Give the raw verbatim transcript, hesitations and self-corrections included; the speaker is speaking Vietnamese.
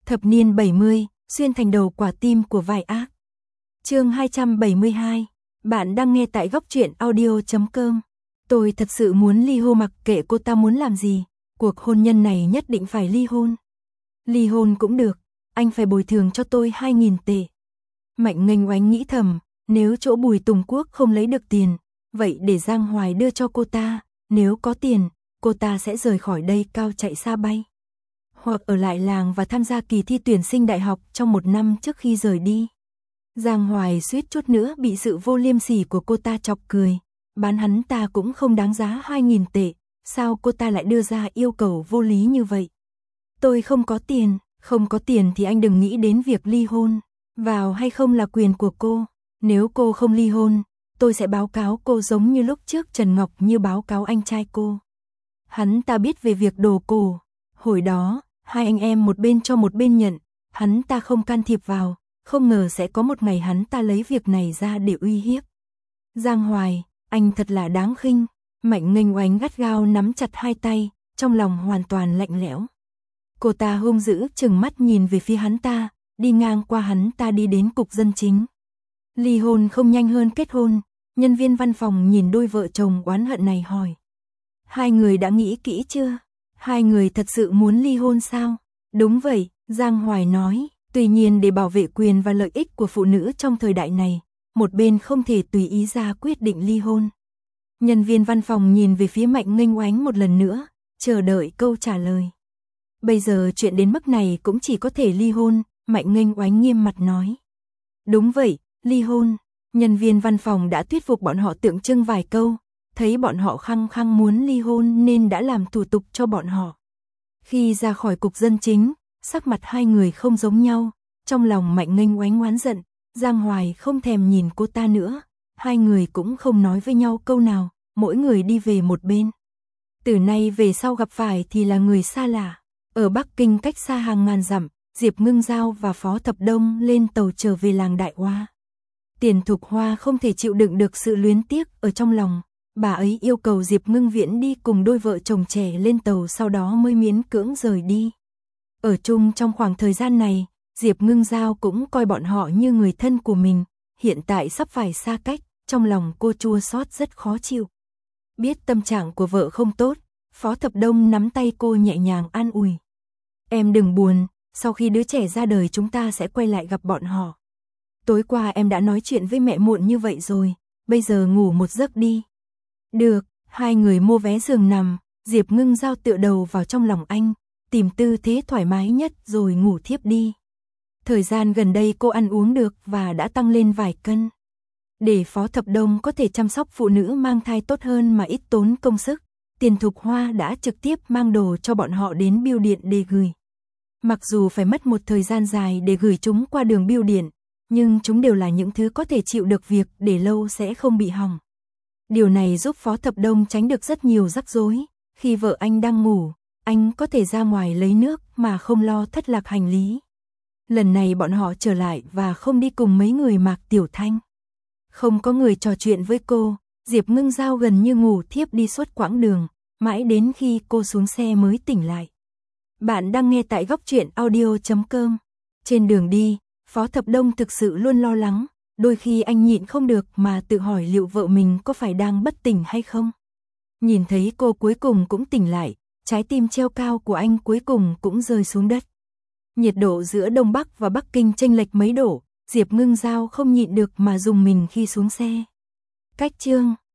Thập niên bảy mươi, xuyên thành đầu quả tim của vai ác. Chương hai trăm bảy mươi hai. Bạn đang nghe tại góc truyện audio chấm com. Tôi thật sự muốn ly hôn, mặc kệ cô ta muốn làm gì, cuộc hôn nhân này nhất định phải ly hôn. Ly hôn cũng được, anh phải bồi thường cho tôi hai nghìn tệ. Mạnh Nghênh Oánh nghĩ thầm, nếu chỗ Bùi Tùng Quốc không lấy được tiền, vậy để Giang Hoài đưa cho cô ta, nếu có tiền, cô ta sẽ rời khỏi đây cao chạy xa bay. Hoặc ở lại làng và tham gia kỳ thi tuyển sinh đại học trong một năm trước khi rời đi. Giang Hoài suýt chút nữa bị sự vô liêm sỉ của cô ta chọc cười, bán hắn ta cũng không đáng giá hai nghìn tệ, sao cô ta lại đưa ra yêu cầu vô lý như vậy? Tôi không có tiền, không có tiền thì anh đừng nghĩ đến việc ly hôn, vào hay không là quyền của cô, nếu cô không ly hôn, tôi sẽ báo cáo cô giống như lúc trước Trần Ngọc Như báo cáo anh trai cô. Hắn ta biết về việc đồ cổ, hồi đó, hai anh em một bên cho một bên nhận, hắn ta không can thiệp vào, không ngờ sẽ có một ngày hắn ta lấy việc này ra để uy hiếp. Giang Hoài, anh thật là đáng khinh. Mạnh Nghênh Oánh gắt gao nắm chặt hai tay, trong lòng hoàn toàn lạnh lẽo. Cô ta hung dữ trừng mắt nhìn về phía hắn ta, đi ngang qua hắn ta đi đến cục dân chính. Ly hôn không nhanh hơn kết hôn, nhân viên văn phòng nhìn đôi vợ chồng oán hận này hỏi. Hai người đã nghĩ kỹ chưa? Hai người thật sự muốn ly hôn sao? Đúng vậy, Giang Hoài nói, tuy nhiên để bảo vệ quyền và lợi ích của phụ nữ trong thời đại này, một bên không thể tùy ý ra quyết định ly hôn. Nhân viên văn phòng nhìn về phía Mạnh Nghênh Oánh một lần nữa, chờ đợi câu trả lời. Bây giờ chuyện đến mức này cũng chỉ có thể ly hôn, Mạnh Nghênh Oánh nghiêm mặt nói. Đúng vậy, ly hôn. Nhân viên văn phòng đã thuyết phục bọn họ tượng trưng vài câu, thấy bọn họ khăng khăng muốn ly hôn nên đã làm thủ tục cho bọn họ. Khi ra khỏi cục dân chính, sắc mặt hai người không giống nhau, trong lòng Mạnh Nghênh Oánh oán giận, Giang Hoài không thèm nhìn cô ta nữa, hai người cũng không nói với nhau câu nào, mỗi người đi về một bên. Từ nay về sau gặp phải thì là người xa lạ, ở Bắc Kinh cách xa hàng ngàn dặm, Diệp Ngưng Giao và Phó Thập Đông lên tàu trở về làng Đại Hoa. Tiền Thục Hoa không thể chịu đựng được sự luyến tiếc ở trong lòng, bà ấy yêu cầu Diệp Ngưng Viễn đi cùng đôi vợ chồng trẻ lên tàu, sau đó mới miễn cưỡng rời đi. Ở chung trong khoảng thời gian này, Diệp Ngưng Giao cũng coi bọn họ như người thân của mình, hiện tại sắp phải xa cách, trong lòng cô chua xót rất khó chịu. Biết tâm trạng của vợ không tốt, Phó Thập Đông nắm tay cô nhẹ nhàng an ủi. Em đừng buồn, sau khi đứa trẻ ra đời chúng ta sẽ quay lại gặp bọn họ. Tối qua em đã nói chuyện với mẹ muộn như vậy rồi, bây giờ ngủ một giấc đi. Được, hai người mua vé giường nằm, Diệp Ngưng Giao tựa đầu vào trong lòng anh, tìm tư thế thoải mái nhất rồi ngủ thiếp đi. Thời gian gần đây cô ăn uống được và đã tăng lên vài cân. Để Phó Thập Đông có thể chăm sóc phụ nữ mang thai tốt hơn mà ít tốn công sức, Tiền Thục Hoa đã trực tiếp mang đồ cho bọn họ đến bưu điện để gửi. Mặc dù phải mất một thời gian dài để gửi chúng qua đường bưu điện, nhưng chúng đều là những thứ có thể chịu được việc để lâu sẽ không bị hỏng. Điều này giúp Phó Thập Đông tránh được rất nhiều rắc rối, khi vợ anh đang ngủ, anh có thể ra ngoài lấy nước mà không lo thất lạc hành lý. Lần này bọn họ trở lại và không đi cùng mấy người Mạc Tiểu Thanh. Không có người trò chuyện với cô, Diệp Ngưng Giao gần như ngủ thiếp đi suốt quãng đường, mãi đến khi cô xuống xe mới tỉnh lại. Bạn đang nghe tại góc truyện audio chấm com. Trên đường đi, Phó Thập Đông thực sự luôn lo lắng, đôi khi anh nhịn không được mà tự hỏi liệu vợ mình có phải đang bất tỉnh hay không. Nhìn thấy cô cuối cùng cũng tỉnh lại, trái tim treo cao của anh cuối cùng cũng rơi xuống đất. Nhiệt độ giữa Đông Bắc và Bắc Kinh chênh lệch mấy độ, Diệp Ngưng Giao không nhịn được mà dùng mình khi xuống xe. Cách chương